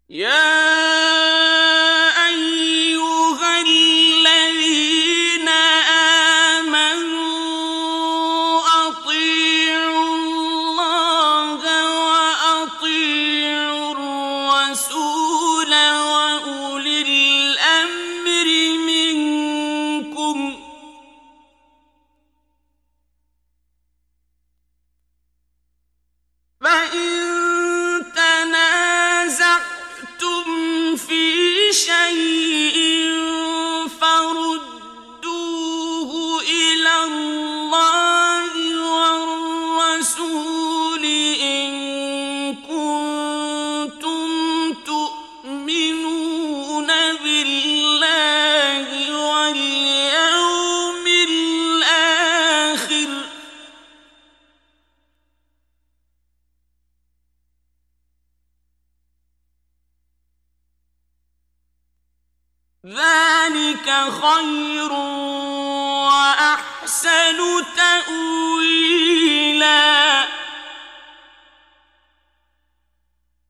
يا أيها الذين آمنوا أطيعوا الله وأطيعوا الرسول وأولي الأمر منكم فإن في شيء فردوه إلى الله والرسول إن كنتم تؤمنون بالله واليوم الآخر ذلك خير وأحسن تأويلا